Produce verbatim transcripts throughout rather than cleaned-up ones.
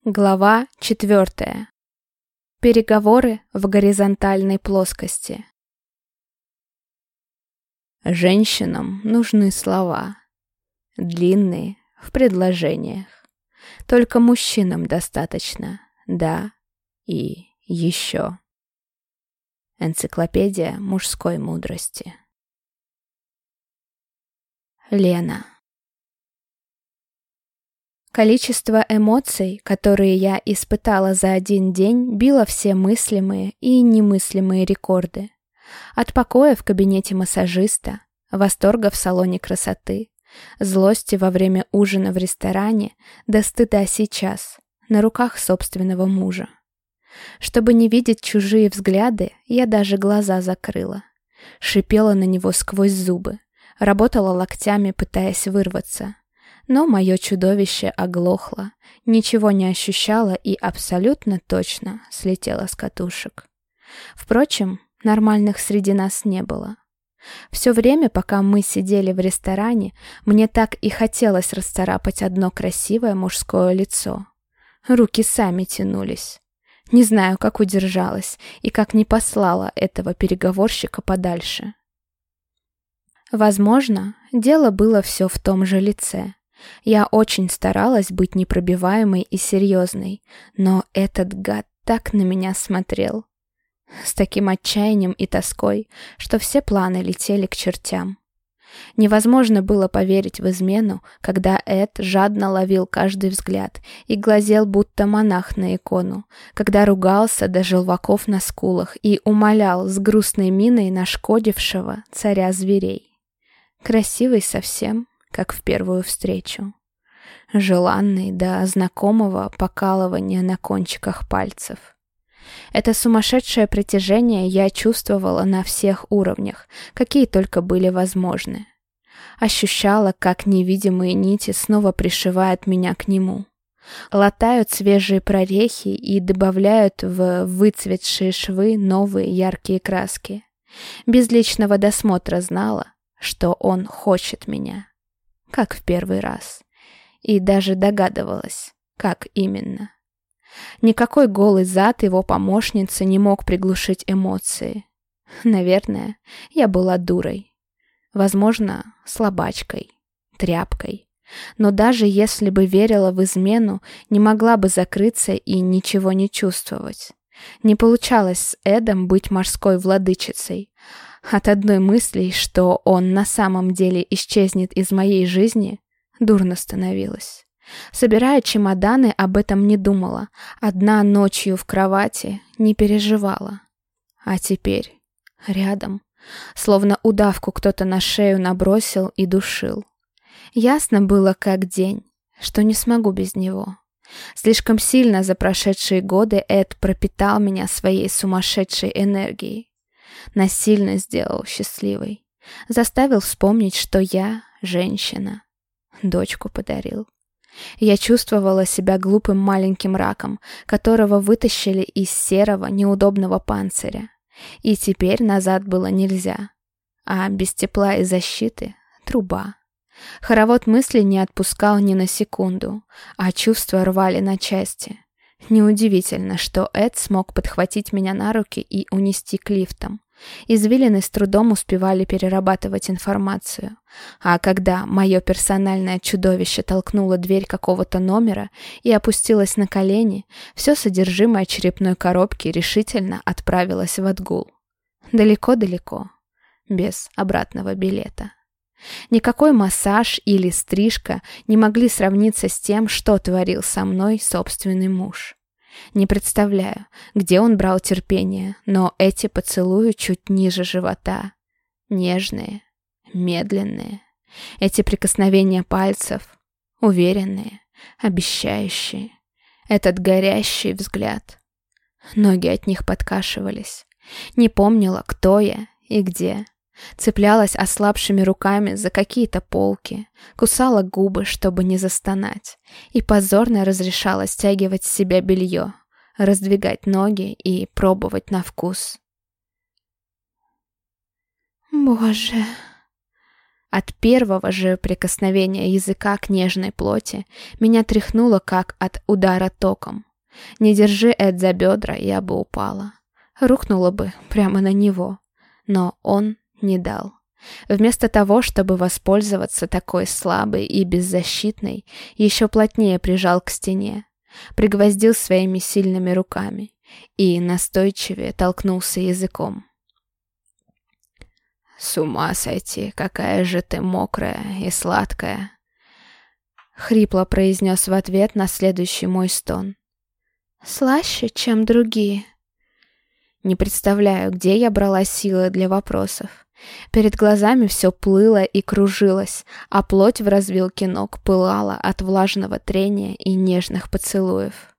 Глава четвертая. Переговоры в горизонтальной плоскости. Женщинам нужны слова, длинные в предложениях. Только мужчинам достаточно «да» и «еще». Энциклопедия мужской мудрости. Лена. Количество эмоций, которые я испытала за один день, било все мыслимые и немыслимые рекорды. От покоя в кабинете массажиста, восторга в салоне красоты, злости во время ужина в ресторане, до стыда сейчас, на руках собственного мужа. Чтобы не видеть чужие взгляды, я даже глаза закрыла. Шипела на него сквозь зубы, работала локтями, пытаясь вырваться. Но мое чудовище оглохло, ничего не ощущало и абсолютно точно слетело с катушек. Впрочем, нормальных среди нас не было. Все время, пока мы сидели в ресторане, мне так и хотелось расцарапать одно красивое мужское лицо. Руки сами тянулись. Не знаю, как удержалась и как не послала этого переговорщика подальше. Возможно, дело было все в том же лице. Я очень старалась быть непробиваемой и серьезной, но этот гад так на меня смотрел. С таким отчаянием и тоской, что все планы летели к чертям. Невозможно было поверить в измену, когда Эд жадно ловил каждый взгляд и глазел, будто монах на икону, когда ругался до желваков на скулах и умолял с грустной миной нашкодившего царя зверей. Красивый совсем, как в первую встречу. Желанный до знакомого покалывания на кончиках пальцев. Это сумасшедшее притяжение я чувствовала на всех уровнях, какие только были возможны. Ощущала, как невидимые нити снова пришивают меня к нему. Латают свежие прорехи и добавляют в выцветшие швы новые яркие краски. Без личного досмотра знала, что он хочет меня. Как в первый раз. И даже догадывалась, как именно. Никакой голый зад его помощницы не мог приглушить эмоции. Наверное, я была дурой. Возможно, слабачкой, тряпкой. Но даже если бы верила в измену, не могла бы закрыться и ничего не чувствовать. Не получалось с Эдом быть морской владычицей. От одной мысли, что он на самом деле исчезнет из моей жизни, дурно становилось. Собирая чемоданы, об этом не думала. Одна ночью в кровати не переживала. А теперь рядом, словно удавку кто-то на шею набросил и душил. Ясно было как день, что не смогу без него. Слишком сильно за прошедшие годы Эд пропитал меня своей сумасшедшей энергией. Насильно сделал счастливой. Заставил вспомнить, что я женщина. Дочку подарил. Я чувствовала себя глупым маленьким раком, которого вытащили из серого неудобного панциря. И теперь назад было нельзя. А без тепла и защиты — труба. Хоровод мыслей не отпускал ни на секунду, а чувства рвали на части. Неудивительно, что Эд смог подхватить меня на руки и унести к лифтам. Извилины с трудом успевали перерабатывать информацию, а когда мое персональное чудовище толкнуло дверь какого-то номера и опустилось на колени, все содержимое черепной коробки решительно отправилось в отгул. Далеко-далеко, без обратного билета. Никакой массаж или стрижка не могли сравниться с тем, что творил со мной собственный муж. Не представляю, где он брал терпение, но эти поцелуи чуть ниже живота. Нежные, медленные. Эти прикосновения пальцев, уверенные, обещающие. Этот горящий взгляд. Ноги от них подкашивались. Не помнила, кто я и где. Цеплялась ослабшими руками за какие-то полки, кусала губы, чтобы не застонать, и позорно разрешала стягивать с себя белье, раздвигать ноги и пробовать на вкус. «Боже!» От первого же прикосновения языка к нежной плоти меня тряхнуло, как от удара током. Не держи Эд за бедра, я бы упала. Рухнула бы прямо на него. Но он не дал. Вместо того, чтобы воспользоваться такой слабой и беззащитной, еще плотнее прижал к стене, пригвоздил своими сильными руками и настойчивее толкнулся языком. «С ума сойти, какая же ты мокрая и сладкая!» Хрипло произнес в ответ на следующий мой стон. «Слаще, чем другие». Не представляю, где я брала силы для вопросов. Перед глазами все плыло и кружилось, а плоть в развилке ног пылала от влажного трения и нежных поцелуев.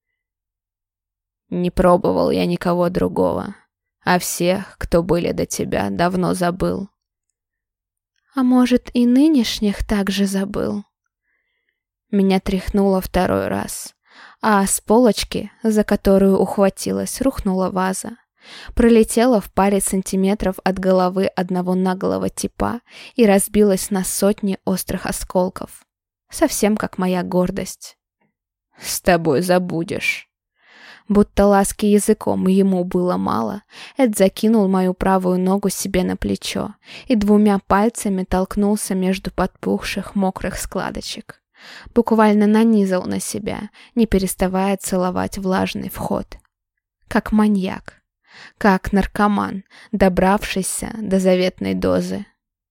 «Не пробовал я никого другого, а всех, кто были до тебя, давно забыл». «А может, и нынешних также забыл?» Меня тряхнуло второй раз, а с полочки, за которую ухватилась, рухнула ваза. Пролетела в паре сантиметров от головы одного наглого типа и разбилась на сотни острых осколков. Совсем как моя гордость. «С тобой забудешь». Будто ласки языком ему было мало, Эд закинул мою правую ногу себе на плечо и двумя пальцами толкнулся между подпухших мокрых складочек. Буквально нанизал на себя, не переставая целовать влажный вход. Как маньяк. Как наркоман, добравшийся до заветной дозы.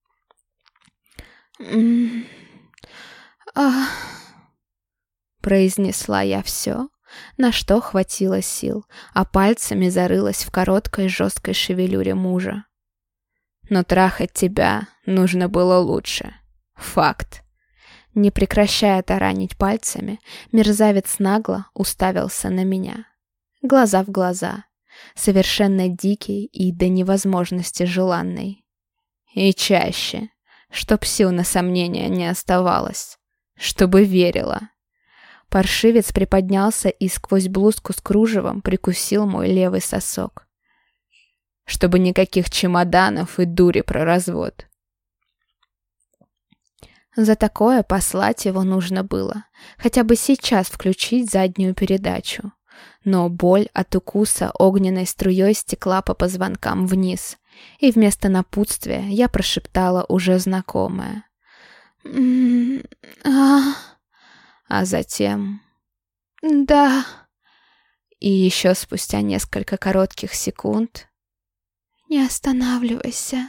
«М-м-м... Ах...» произнесла я все, на что хватило сил, а пальцами зарылась в короткой жесткой шевелюре мужа. «Но трахать тебя нужно было лучше. Факт». Не прекращая таранить пальцами, мерзавец нагло уставился на меня. Глаза в глаза. Совершенно дикий и до невозможности желанный. И чаще, чтоб сил на сомнения не оставалось, чтобы верила. Паршивец приподнялся и сквозь блузку с кружевом прикусил мой левый сосок. Чтобы никаких чемоданов и дури про развод. За такое послать его нужно было, хотя бы сейчас включить заднюю передачу. Но боль от укуса огненной струей стекла по позвонкам вниз, и вместо напутствия я прошептала уже знакомое. «А...» А затем... «Да...» И еще спустя несколько коротких секунд... «Не останавливайся...»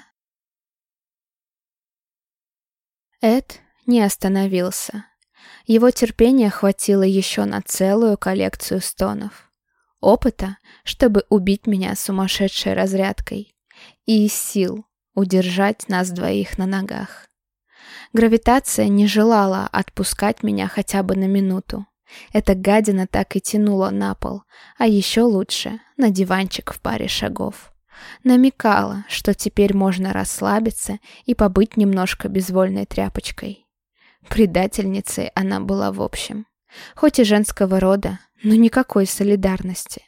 Эд не остановился. Его терпения хватило еще на целую коллекцию стонов. Опыта, чтобы убить меня сумасшедшей разрядкой. И сил удержать нас двоих на ногах. Гравитация не желала отпускать меня хотя бы на минуту. Эта гадина так и тянула на пол, а еще лучше на диванчик в паре шагов. Намекала, что теперь можно расслабиться и побыть немножко безвольной тряпочкой. Предательницей она была в общем. Хоть и женского рода, но никакой солидарности.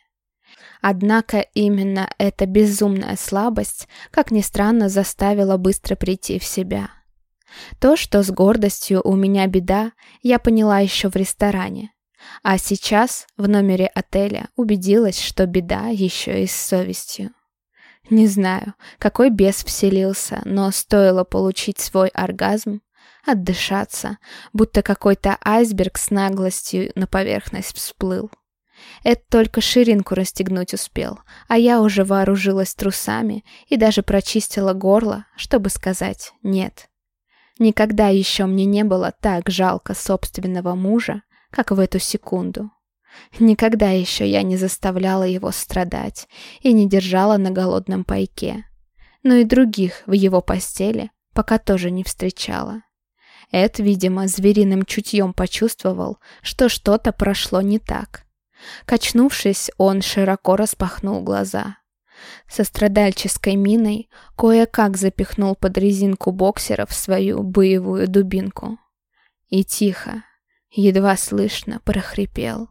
Однако именно эта безумная слабость, как ни странно, заставила быстро прийти в себя. То, что с гордостью у меня беда, я поняла еще в ресторане. А сейчас в номере отеля убедилась, что беда еще и с совестью. Не знаю, какой бес вселился, но стоило получить свой оргазм, отдышаться, будто какой-то айсберг с наглостью на поверхность всплыл. Это только ширинку расстегнуть успел, а я уже вооружилась трусами и даже прочистила горло, чтобы сказать «нет». Никогда еще мне не было так жалко собственного мужа, как в эту секунду. Никогда еще я не заставляла его страдать и не держала на голодном пайке. Но и других в его постели пока тоже не встречала. Эд, видимо, звериным чутьем почувствовал, что что-то прошло не так. Качнувшись, он широко распахнул глаза. Со страдальческой миной кое-как запихнул под резинку боксеров свою боевую дубинку. И тихо, едва слышно прохрипел.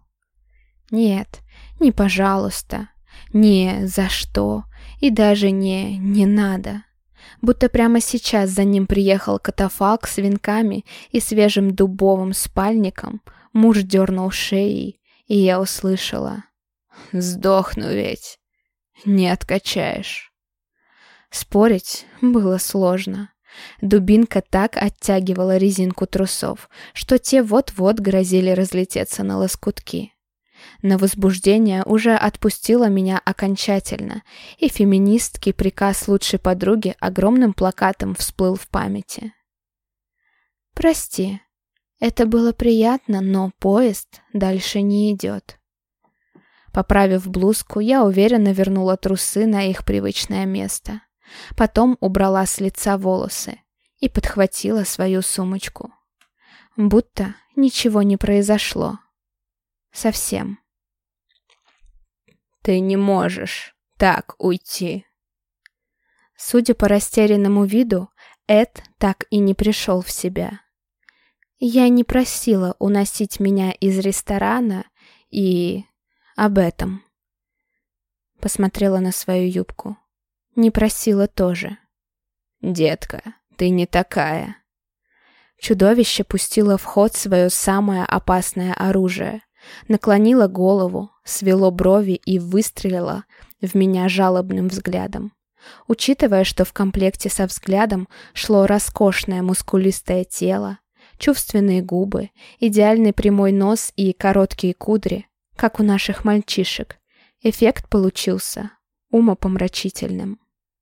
Нет, не пожалуйста, не за что и даже не не надо. будто прямо сейчас за ним приехал катафалк с венками и свежим дубовым спальником. Муж дернул шеей, и я услышала: «Сдохну ведь, не откачаешь». Спорить было сложно. Дубинка так оттягивала резинку трусов, что те вот-вот грозили разлететься на лоскутки. На возбуждение уже отпустило меня окончательно, и феминистский приказ лучшей подруги огромным плакатом всплыл в памяти. «Прости, это было приятно, но поезд дальше не идет». Поправив блузку, я уверенно вернула трусы на их привычное место. Потом убрала с лица волосы и подхватила свою сумочку. Будто ничего не произошло. Совсем. «Ты не можешь так уйти». Судя по растерянному виду, Эд так и не пришел в себя. Я не просила уносить меня из ресторана и... об этом. Посмотрела на свою юбку. Не просила тоже. «Детка, ты не такая». Чудовище пустило в ход свое самое опасное оружие. Наклонило голову, свело брови и выстрелило в меня жалобным взглядом. Учитывая, что в комплекте со взглядом шло роскошное мускулистое тело, чувственные губы, идеальный прямой нос и короткие кудри, как у наших мальчишек, эффект получился умопомрачительным.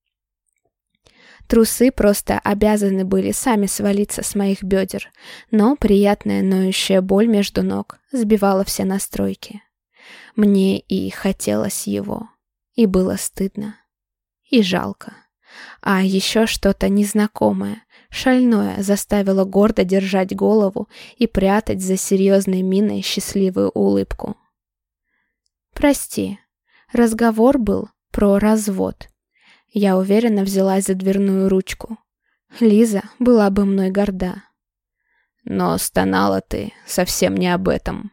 Трусы просто обязаны были сами свалиться с моих бедер, но приятная ноющая боль между ног сбивала все настройки. Мне и хотелось его, и было стыдно, и жалко. А еще что-то незнакомое, шальное заставило гордо держать голову и прятать за серьезной миной счастливую улыбку. «Прости, разговор был про развод». Я уверенно взялась за дверную ручку. Лиза была бы мной горда. «Но стонала ты совсем не об этом».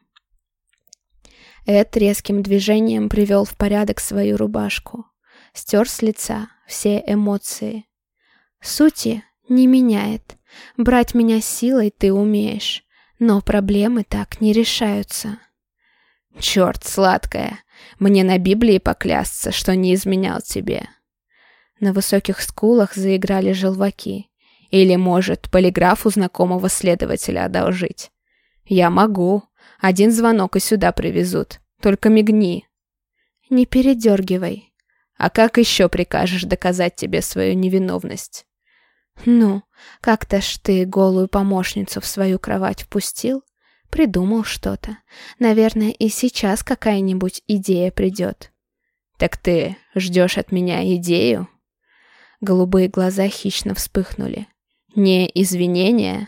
Эд резким движением привел в порядок свою рубашку. Стер с лица все эмоции. «Сути не меняет. Брать меня силой ты умеешь, но проблемы так не решаются». «Черт, сладкая, мне на Библии поклясться, что не изменял тебе». На высоких скулах заиграли желваки. «Или, может, полиграф у знакомого следователя одолжить?» «Я могу. Один звонок и сюда привезут. Только мигни». «Не передергивай». «А как еще прикажешь доказать тебе свою невиновность?» «Ну, как-то ж ты голую помощницу в свою кровать впустил? Придумал что-то. Наверное, и сейчас какая-нибудь идея придет». «Так ты ждешь от меня идею?» Голубые глаза хищно вспыхнули. «Не извинения?»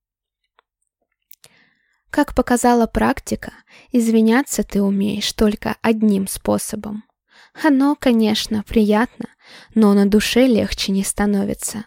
Как показала практика, извиняться ты умеешь только одним способом. Оно, конечно, приятно, но на душе легче не становится.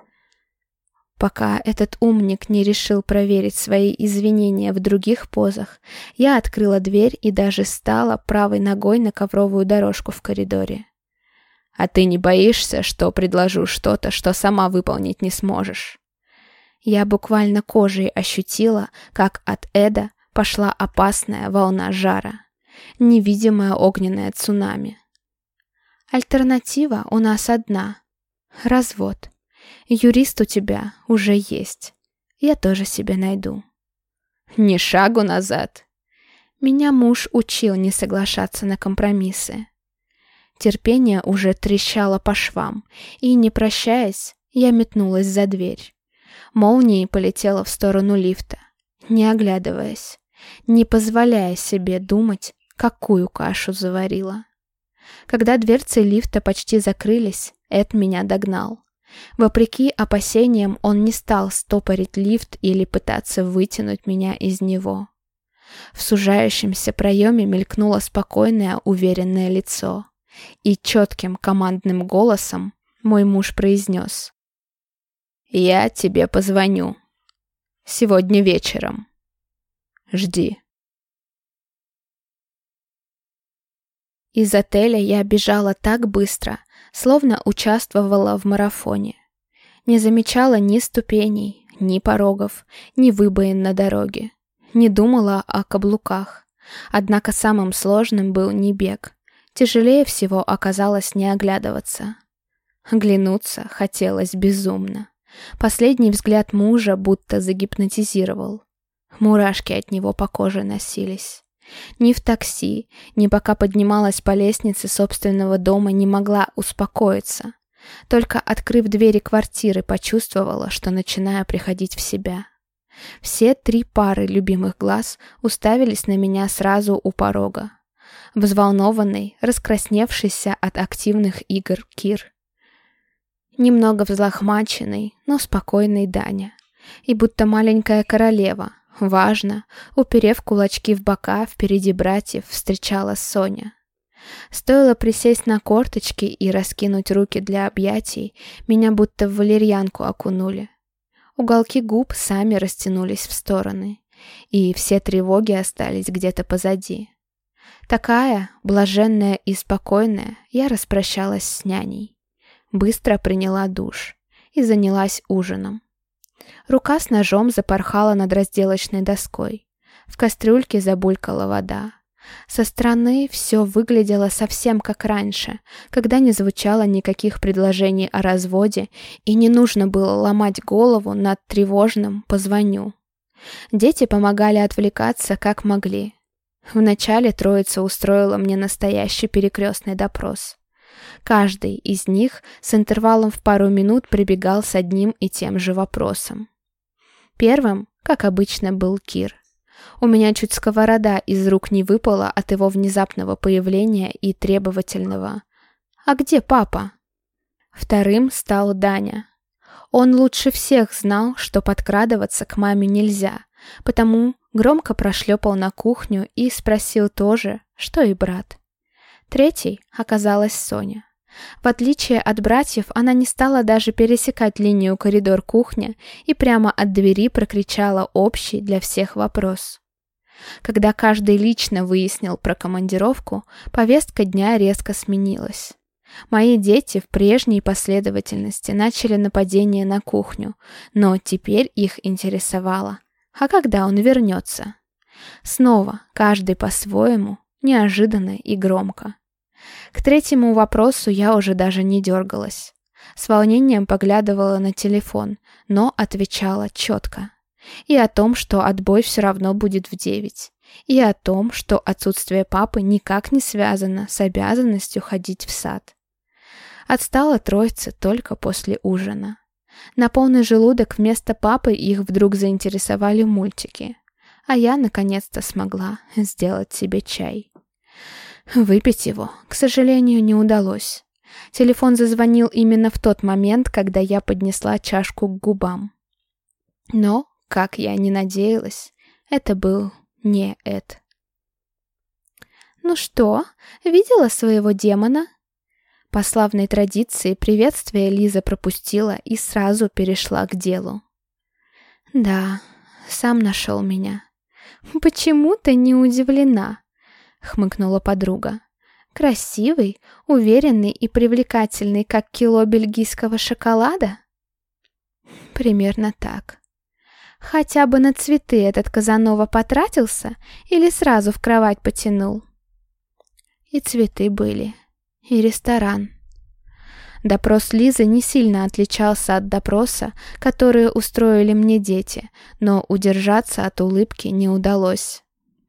Пока этот умник не решил проверить свои извинения в других позах, я открыла дверь и даже стала правой ногой на ковровую дорожку в коридоре. «А ты не боишься, что предложу что-то, что сама выполнить не сможешь?» Я буквально кожей ощутила, как от Эда пошла опасная волна жара, невидимое огненное цунами. Альтернатива у нас одна — развод. Юрист у тебя уже есть. Я тоже себе найду. Ни шагу назад. Меня муж учил не соглашаться на компромиссы. Терпение уже трещало по швам, и, не прощаясь, я метнулась за дверь. Молнией полетела в сторону лифта, не оглядываясь, не позволяя себе думать, какую кашу заварила. Когда дверцы лифта почти закрылись, Эд меня догнал. Вопреки опасениям, он не стал стопорить лифт или пытаться вытянуть меня из него. В сужающемся проеме мелькнуло спокойное, уверенное лицо. И четким командным голосом мой муж произнес: «Я тебе позвоню. Сегодня вечером. Жди». Из отеля я бежала так быстро, словно участвовала в марафоне. Не замечала ни ступеней, ни порогов, ни выбоин на дороге. Не думала о каблуках. Однако самым сложным был не бег. Тяжелее всего оказалось не оглядываться. Оглянуться хотелось безумно. Последний взгляд мужа будто загипнотизировал. Мурашки от него по коже носились. Ни в такси, ни пока поднималась по лестнице собственного дома не могла успокоиться. Только открыв двери квартиры, почувствовала, что начинаю приходить в себя. Все три пары любимых глаз уставились на меня сразу у порога. Взволнованный, раскрасневшийся от активных игр Кир. Немного взлохмаченный, но спокойный Даня. И будто маленькая королева, важно, уперев кулачки в бока, впереди братьев встречала Соня. Стоило присесть на корточки и раскинуть руки для объятий, меня будто в валерьянку окунули. Уголки губ сами растянулись в стороны, и все тревоги остались где-то позади. Такая, блаженная и спокойная, я распрощалась с няней. Быстро приняла душ и занялась ужином. Рука с ножом запорхала над разделочной доской. В кастрюльке забулькала вода. Со стороны все выглядело совсем как раньше, когда не звучало никаких предложений о разводе и не нужно было ломать голову над тревожным «позвоню». Дети помогали отвлекаться как могли. Вначале троица устроила мне настоящий перекрестный допрос. Каждый из них с интервалом в пару минут прибегал с одним и тем же вопросом. Первым, как обычно, был Кир. У меня чуть сковорода из рук не выпала от его внезапного появления и требовательного «А где папа?». Вторым стал Даня. Он лучше всех знал, что подкрадываться к маме нельзя, потому громко прошлепал на кухню и спросил тоже, что и брат. Третьей оказалась Соня. В отличие от братьев, она не стала даже пересекать линию коридор-кухня и прямо от двери прокричала общий для всех вопрос. Когда каждый лично выяснил про командировку, повестка дня резко сменилась. Мои дети в прежней последовательности начали нападение на кухню, но теперь их интересовало, а когда он вернется? Снова, каждый по-своему, неожиданно и громко. К третьему вопросу я уже даже не дергалась. С волнением поглядывала на телефон, но отвечала четко. И о том, что отбой все равно будет в девять. И о том, что отсутствие папы никак не связано с обязанностью ходить в сад. Отстала троица только после ужина. На полный желудок вместо папы их вдруг заинтересовали мультики. А я наконец-то смогла сделать себе чай. Выпить его, к сожалению, не удалось. Телефон зазвонил именно в тот момент, когда я поднесла чашку к губам. Но, как я ни надеялась, это был не Эд. «Ну что, видела своего демона?» По славной традиции приветствие Лиза пропустила и сразу перешла к делу. «Да, сам нашел меня». «Почему ты не удивлена?» — хмыкнула подруга. «Красивый, уверенный и привлекательный, как кило бельгийского шоколада?» «Примерно так. Хотя бы на цветы этот Казанова потратился или сразу в кровать потянул?» И цветы были, и ресторан. Допрос Лизы не сильно отличался от допроса, который устроили мне дети, но удержаться от улыбки не удалось.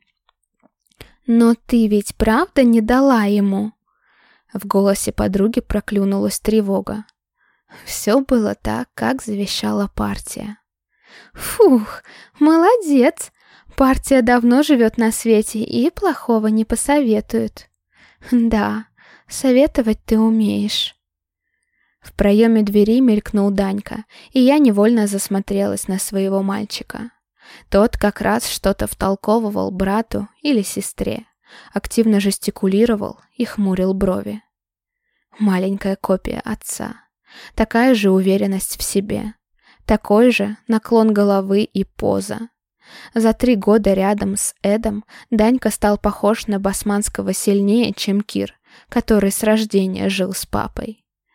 «Но ты ведь правда не дала ему?» В голосе подруги проклюнулась тревога. Все было так, как завещала партия. «Фух, молодец! Партия давно живет на свете и плохого не посоветует». «Да, советовать ты умеешь». В проеме двери мелькнул Данька, и я невольно засмотрелась на своего мальчика. Тот как раз что-то втолковывал брату или сестре, активно жестикулировал и хмурил брови. Маленькая копия отца. Такая же уверенность в себе. Такой же наклон головы и поза. За три года рядом с Эдом Данька стал похож на басманского сильнее, чем Кир, который с рождения жил с папой.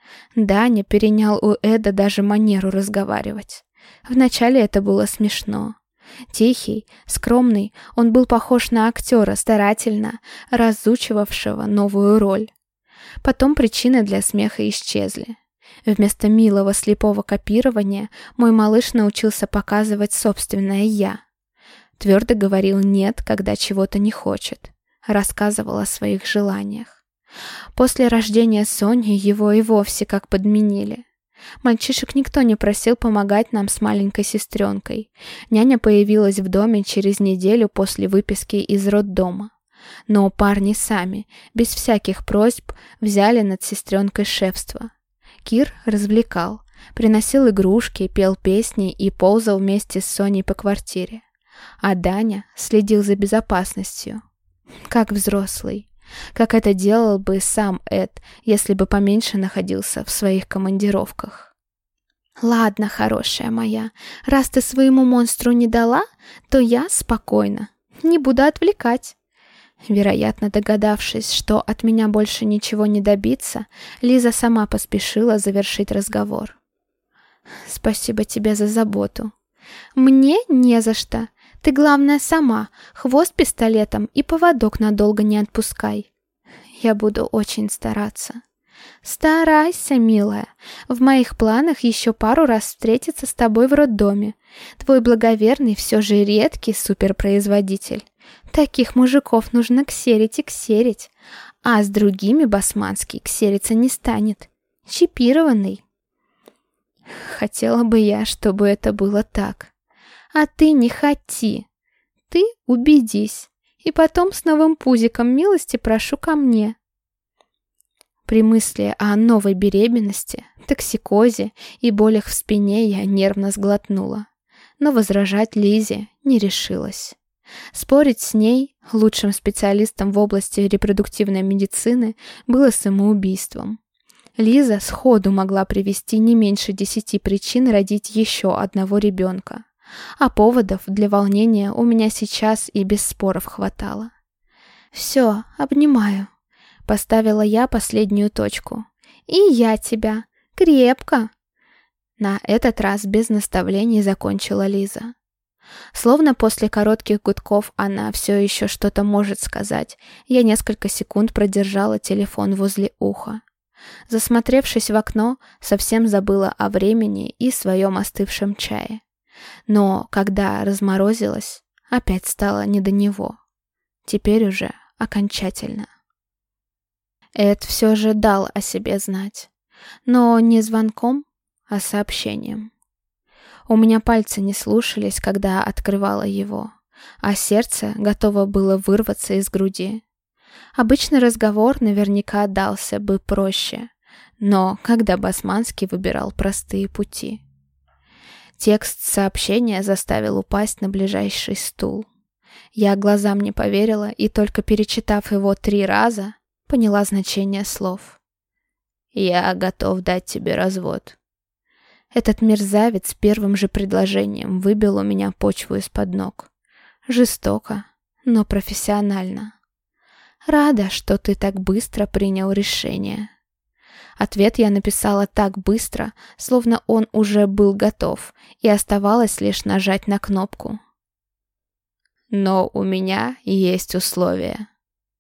Даня перенял у Эда даже манеру разговаривать. Вначале это было смешно. Тихий, скромный, он был похож на актера, старательно разучивавшего новую роль. Потом причины для смеха исчезли. Вместо милого слепого копирования мой малыш научился показывать собственное «я». Твердо говорил «нет», когда чего-то не хочет. Рассказывал о своих желаниях. После рождения Сони его и вовсе как подменили. Мальчишек никто не просил помогать нам с маленькой сестренкой. Няня появилась в доме через неделю после выписки из роддома. Но парни сами, без всяких просьб, взяли над сестренкой шефство. Кир развлекал, приносил игрушки, пел песни и ползал вместе с Соней по квартире. А Даня следил за безопасностью. Как взрослый. Как это делал бы сам Эд, если бы поменьше находился в своих командировках. «Ладно, хорошая моя, раз ты своему монстру не дала, то я спокойно, не буду отвлекать». Вероятно, догадавшись, что от меня больше ничего не добиться, Лиза сама поспешила завершить разговор. «Спасибо тебе за заботу». «Мне не за что. Ты, главное, сама, хвост пистолетом и поводок надолго не отпускай». «Я буду очень стараться». «Старайся, милая. В моих планах еще пару раз встретиться с тобой в роддоме. Твой благоверный все же редкий суперпроизводитель. Таких мужиков нужно ксерить и ксерить, а с другими басманский ксериться не станет. Чипированный». Хотела бы я, чтобы это было так. А ты не хоти. Ты убедись. И потом с новым пузиком милости прошу ко мне. При мысли о новой беременности, токсикозе и болях в спине я нервно сглотнула. Но возражать Лизе не решилась. Спорить с ней, лучшим специалистом в области репродуктивной медицины, было самоубийством. Лиза сходу могла привести не меньше десяти причин родить еще одного ребенка. А поводов для волнения у меня сейчас и без споров хватало. «Все, обнимаю», — поставила я последнюю точку. «И я тебя. Крепко». На этот раз без наставлений закончила Лиза. Словно после коротких гудков она все еще что-то может сказать, я несколько секунд продержала телефон возле уха. Засмотревшись в окно, совсем забыла о времени и своем остывшем чае. Но когда разморозилась, опять стало не до него. Теперь уже окончательно. Эд все же дал о себе знать. Но не звонком, а сообщением. У меня пальцы не слушались, когда открывала его, а сердце готово было вырваться из груди. Обычный разговор наверняка дался бы проще, но когда Басманский выбирал простые пути. Текст сообщения заставил упасть на ближайший стул. Я глазам не поверила и, только перечитав его три раза, поняла значение слов. «Я готов дать тебе развод». Этот мерзавец первым же предложением выбил у меня почву из-под ног. Жестоко, но профессионально. «Рада, что ты так быстро принял решение». Ответ я написала так быстро, словно он уже был готов, и оставалось лишь нажать на кнопку. «Но у меня есть условия».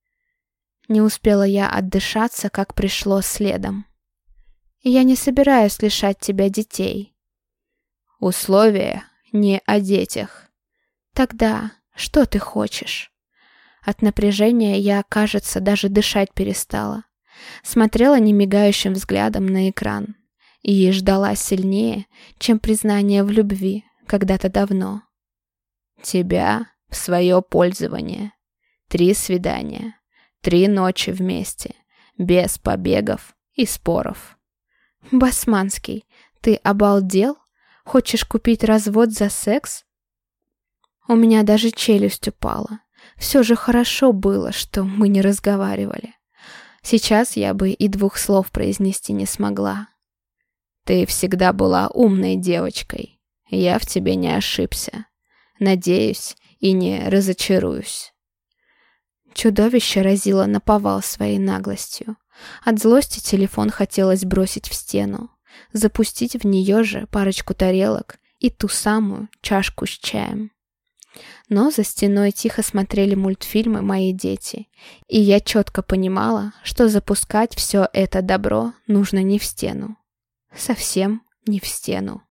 Не успела я отдышаться, как пришло следом. «Я не собираюсь лишать тебя детей». «Условия не о детях». «Тогда что ты хочешь?» От напряжения я, кажется, даже дышать перестала. Смотрела немигающим взглядом на экран и ждала сильнее, чем признание в любви когда-то давно. «Тебя в свое пользование. Три свидания, три ночи вместе, без побегов и споров». «Басманский, ты обалдел? Хочешь купить развод за секс?» У меня даже челюсть упала. Все же хорошо было, что мы не разговаривали. Сейчас я бы и двух слов произнести не смогла. «Ты всегда была умной девочкой. Я в тебе не ошибся. Надеюсь и не разочаруюсь». Чудовище разило наповал своей наглостью. От злости телефон хотелось бросить в стену, запустить в нее же парочку тарелок и ту самую чашку с чаем. Но за стеной тихо смотрели мультфильмы мои дети, и я четко понимала, что запускать все это добро нужно не в стену. Совсем не в стену.